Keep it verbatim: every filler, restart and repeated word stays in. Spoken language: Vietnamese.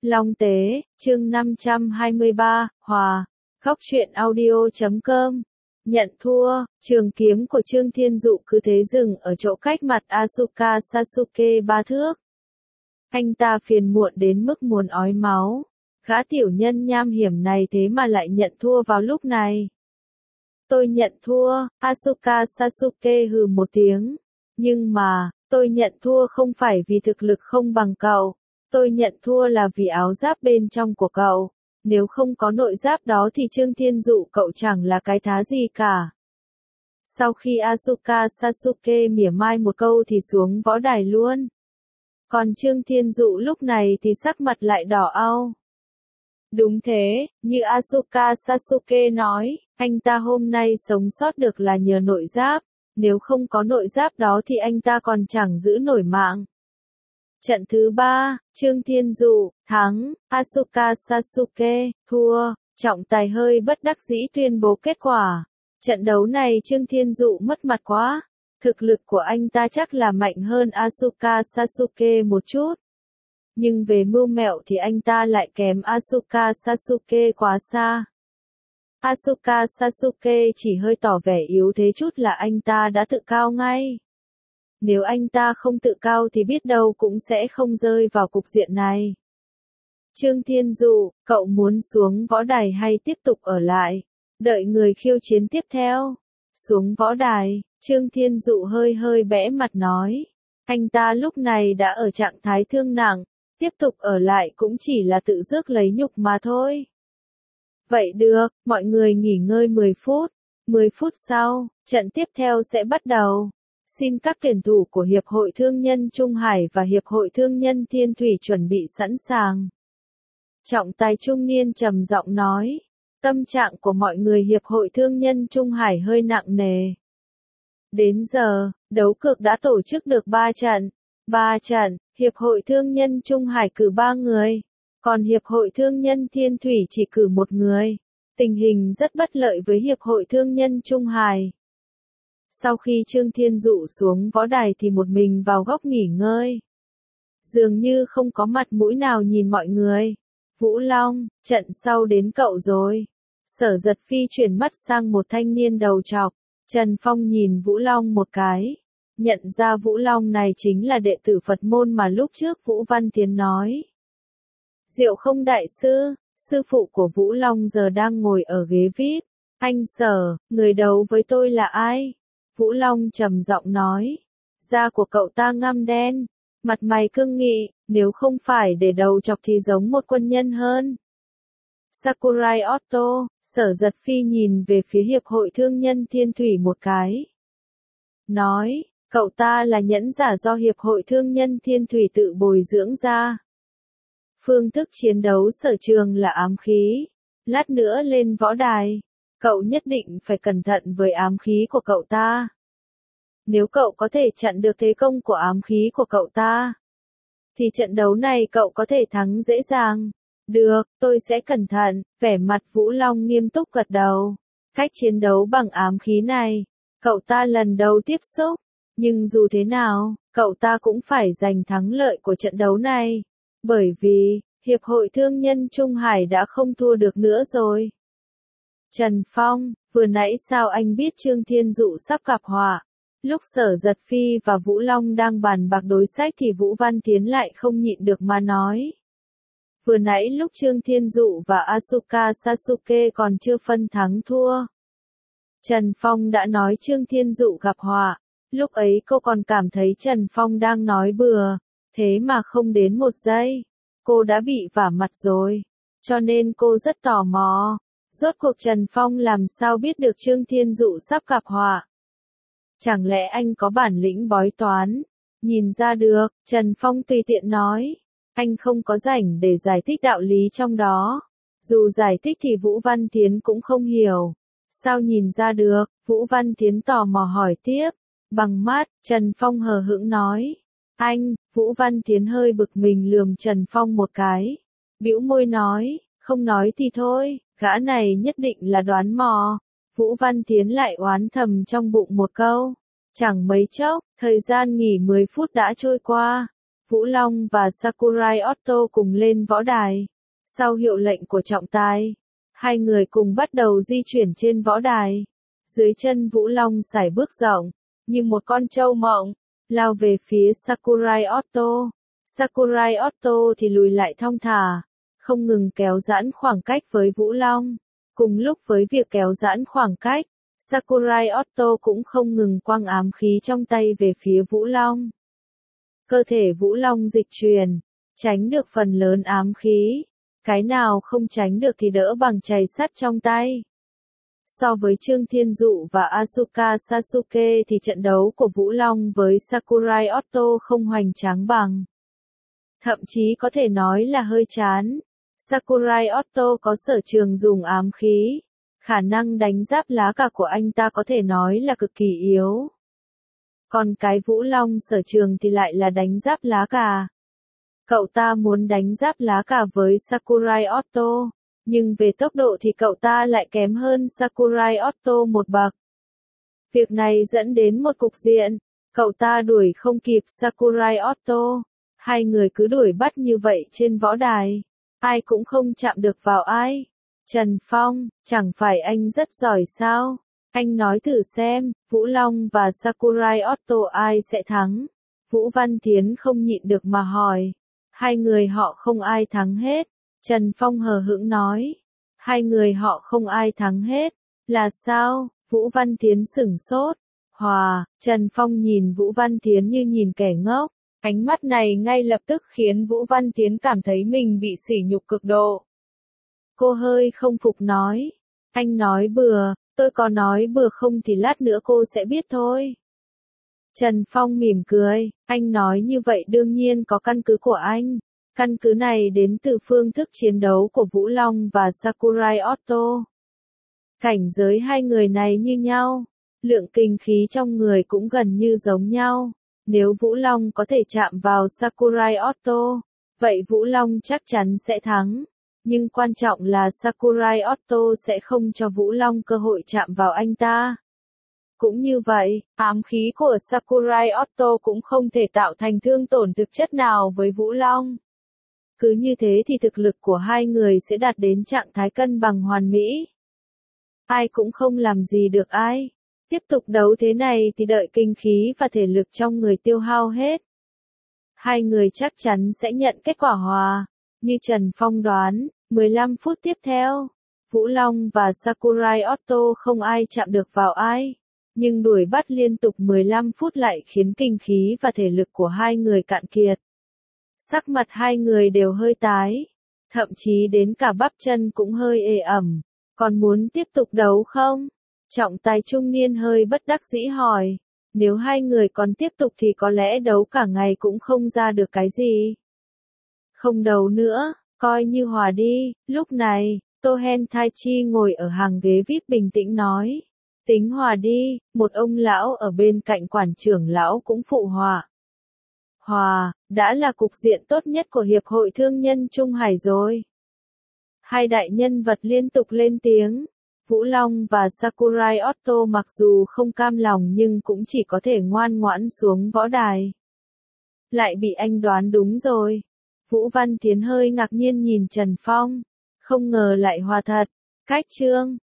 Long Tế, chương năm trăm hai mươi ba, Hòa, Khóc Chuyện audio chấm com. Nhận thua, trường kiếm của Trương Thiên Dụ cứ thế dừng ở chỗ cách mặt Asuka Sasuke ba thước. Anh ta phiền muộn đến mức muốn ói máu. Gã tiểu nhân nham hiểm này thế mà lại nhận thua vào lúc này. Tôi nhận thua, Asuka Sasuke hừ một tiếng. Nhưng mà, tôi nhận thua không phải vì thực lực không bằng cậu. Tôi nhận thua là vì áo giáp bên trong của cậu. Nếu không có nội giáp đó thì Trương Thiên Dụ cậu chẳng là cái thá gì cả. Sau khi Asuka Sasuke mỉa mai một câu thì xuống võ đài luôn. Còn Trương Thiên Dụ lúc này thì sắc mặt lại đỏ au. Đúng thế, như Asuka Sasuke nói, anh ta hôm nay sống sót được là nhờ nội giáp. Nếu không có nội giáp đó thì anh ta còn chẳng giữ nổi mạng. Trận thứ ba, Trương Thiên Dụ, thắng, Asuka Sasuke, thua, trọng tài hơi bất đắc dĩ tuyên bố kết quả. Trận đấu này Trương Thiên Dụ mất mặt quá, thực lực của anh ta chắc là mạnh hơn Asuka Sasuke một chút. Nhưng về mưu mẹo thì anh ta lại kém Asuka Sasuke quá xa. Asuka Sasuke chỉ hơi tỏ vẻ yếu thế chút là anh ta đã tự cao ngay. Nếu anh ta không tự cao thì biết đâu cũng sẽ không rơi vào cục diện này. Trương Thiên Dụ, cậu muốn xuống võ đài hay tiếp tục ở lại? Đợi người khiêu chiến tiếp theo. Xuống võ đài, Trương Thiên Dụ hơi hơi bẽ mặt nói. Anh ta lúc này đã ở trạng thái thương nặng, tiếp tục ở lại cũng chỉ là tự rước lấy nhục mà thôi. Vậy được, mọi người nghỉ ngơi mười phút. mười phút sau, trận tiếp theo sẽ bắt đầu. Xin các tuyển thủ của Hiệp hội Thương nhân Trung Hải và Hiệp hội Thương nhân Thiên Thủy chuẩn bị sẵn sàng. Trọng tài trung niên trầm giọng nói. Tâm trạng của mọi người Hiệp hội Thương nhân Trung Hải hơi nặng nề. Đến giờ, đấu cược đã tổ chức được ba trận. ba trận, Hiệp hội Thương nhân Trung Hải cử ba người. Còn Hiệp hội Thương nhân Thiên Thủy chỉ cử một người. Tình hình rất bất lợi với Hiệp hội Thương nhân Trung Hải. Sau khi Trương Thiên Dụ xuống võ đài thì một mình vào góc nghỉ ngơi. Dường như không có mặt mũi nào nhìn mọi người. Vũ Long, trận sau đến cậu rồi. Sở Giật Phi chuyển mắt sang một thanh niên đầu trọc. Trần Phong nhìn Vũ Long một cái. Nhận ra Vũ Long này chính là đệ tử Phật môn mà lúc trước Vũ Văn Tiến nói. Diệu Không đại sư, sư phụ của Vũ Long giờ đang ngồi ở ghế vê i pê. Anh Sở, người đấu với tôi là ai? Vũ Long trầm giọng nói. Da của cậu ta ngăm đen, mặt mày cương nghị, nếu không phải để đầu chọc thì giống một quân nhân hơn. Sakurai Otto, Sở Giật Phi nhìn về phía Hiệp hội Thương nhân Thiên Thủy một cái. Nói, cậu ta là nhẫn giả do Hiệp hội Thương nhân Thiên Thủy tự bồi dưỡng ra. Phương thức chiến đấu sở trường là ám khí. Lát nữa lên võ đài, cậu nhất định phải cẩn thận với ám khí của cậu ta. Nếu cậu có thể chặn được thế công của ám khí của cậu ta, thì trận đấu này cậu có thể thắng dễ dàng. Được, tôi sẽ cẩn thận, vẻ mặt Vũ Long nghiêm túc gật đầu. Cách chiến đấu bằng ám khí này, cậu ta lần đầu tiếp xúc, nhưng dù thế nào, cậu ta cũng phải giành thắng lợi của trận đấu này. Bởi vì, Hiệp hội Thương nhân Trung Hải đã không thua được nữa rồi. Trần Phong, vừa nãy sao anh biết Trương Thiên Dụ sắp gặp họa? Lúc Sở Giật Phi và Vũ Long đang bàn bạc đối sách thì Vũ Văn Tiến lại không nhịn được mà nói. Vừa nãy lúc Trương Thiên Dụ và Asuka Sasuke còn chưa phân thắng thua. Trần Phong đã nói Trương Thiên Dụ gặp họa. Lúc ấy cô còn cảm thấy Trần Phong đang nói bừa. Thế mà không đến một giây, cô đã bị vả mặt rồi. Cho nên cô rất tò mò. Rốt cuộc Trần Phong làm sao biết được Trương Thiên Dụ sắp gặp họa? Chẳng lẽ anh có bản lĩnh bói toán? Nhìn ra được, Trần Phong tùy tiện nói. Anh không có rảnh để giải thích đạo lý trong đó. Dù giải thích thì Vũ Văn Tiến cũng không hiểu. Sao nhìn ra được? Vũ Văn Tiến tò mò hỏi tiếp. Bằng mắt, Trần Phong hờ hững nói. Anh, Vũ Văn Tiến hơi bực mình lườm Trần Phong một cái. Bĩu môi nói, không nói thì thôi, gã này nhất định là đoán mò. Vũ Văn Tiến lại oán thầm trong bụng một câu. Chẳng mấy chốc, thời gian nghỉ mười phút đã trôi qua. Vũ Long và Sakurai Otto cùng lên võ đài. Sau hiệu lệnh của trọng tài, hai người cùng bắt đầu di chuyển trên võ đài. Dưới chân Vũ Long sải bước rộng, như một con trâu mộng, lao về phía Sakurai Otto. Sakurai Otto thì lùi lại thong thả, không ngừng kéo giãn khoảng cách với Vũ Long. Cùng lúc với việc kéo giãn khoảng cách, Sakurai Otto cũng không ngừng quăng ám khí trong tay về phía Vũ Long. Cơ thể Vũ Long dịch chuyển, tránh được phần lớn ám khí. Cái nào không tránh được thì đỡ bằng chày sắt trong tay. So với Trương Thiên Dụ và Asuka Sasuke thì trận đấu của Vũ Long với Sakurai Otto không hoành tráng bằng. Thậm chí có thể nói là hơi chán. Sakurai Otto có sở trường dùng ám khí. Khả năng đánh giáp lá cà của anh ta có thể nói là cực kỳ yếu. Còn cái Vũ Long sở trường thì lại là đánh giáp lá cà. Cậu ta muốn đánh giáp lá cà với Sakurai Otto, nhưng về tốc độ thì cậu ta lại kém hơn Sakurai Otto một bậc. Việc này dẫn đến một cục diện, cậu ta đuổi không kịp Sakurai Otto. Hai người cứ đuổi bắt như vậy trên võ đài, ai cũng không chạm được vào ai. Trần Phong, chẳng phải anh rất giỏi sao? Anh nói thử xem, Vũ Long và Sakurai Otto ai sẽ thắng? Vũ Văn Thiến không nhịn được mà hỏi. Hai người họ không ai thắng hết. Trần Phong hờ hững nói. Hai người họ không ai thắng hết. Là sao? Vũ Văn Thiến sửng sốt. Hòa, Trần Phong nhìn Vũ Văn Thiến như nhìn kẻ ngốc. Ánh mắt này ngay lập tức khiến Vũ Văn Thiến cảm thấy mình bị sỉ nhục cực độ. Cô hơi không phục nói. Anh nói bừa, tôi có nói bừa không thì lát nữa cô sẽ biết thôi. Trần Phong mỉm cười, anh nói như vậy đương nhiên có căn cứ của anh. Căn cứ này đến từ phương thức chiến đấu của Vũ Long và Sakurai Otto. Cảnh giới hai người này như nhau, lượng kinh khí trong người cũng gần như giống nhau. Nếu Vũ Long có thể chạm vào Sakurai Otto, vậy Vũ Long chắc chắn sẽ thắng. Nhưng quan trọng là Sakurai Otto sẽ không cho Vũ Long cơ hội chạm vào anh ta. Cũng như vậy, ám khí của Sakurai Otto cũng không thể tạo thành thương tổn thực chất nào với Vũ Long. Cứ như thế thì thực lực của hai người sẽ đạt đến trạng thái cân bằng hoàn mỹ. Ai cũng không làm gì được ai. Tiếp tục đấu thế này thì đợi kinh khí và thể lực trong người tiêu hao hết. Hai người chắc chắn sẽ nhận kết quả hòa. Như Trần Phong đoán, mười lăm phút tiếp theo, Vũ Long và Sakurai Otto không ai chạm được vào ai. Nhưng đuổi bắt liên tục mười lăm phút lại khiến kinh khí và thể lực của hai người cạn kiệt. Sắc mặt hai người đều hơi tái, thậm chí đến cả bắp chân cũng hơi ê ẩm. Còn muốn tiếp tục đấu không? Trọng tài trung niên hơi bất đắc dĩ hỏi. Nếu hai người còn tiếp tục thì có lẽ đấu cả ngày cũng không ra được cái gì. Không đấu nữa, coi như hòa đi. Lúc này, Tohen Taichi ngồi ở hàng ghế vi ai pi bình tĩnh nói. Tính hòa đi, một ông lão ở bên cạnh quản trưởng lão cũng phụ họa. Hòa, đã là cục diện tốt nhất của Hiệp hội Thương nhân Trung Hải rồi. Hai đại nhân vật liên tục lên tiếng. Vũ Long và Sakurai Otto mặc dù không cam lòng nhưng cũng chỉ có thể ngoan ngoãn xuống võ đài. Lại bị anh đoán đúng rồi. Vũ Văn Thiến hơi ngạc nhiên nhìn Trần Phong. Không ngờ lại hòa thật. Cách chương.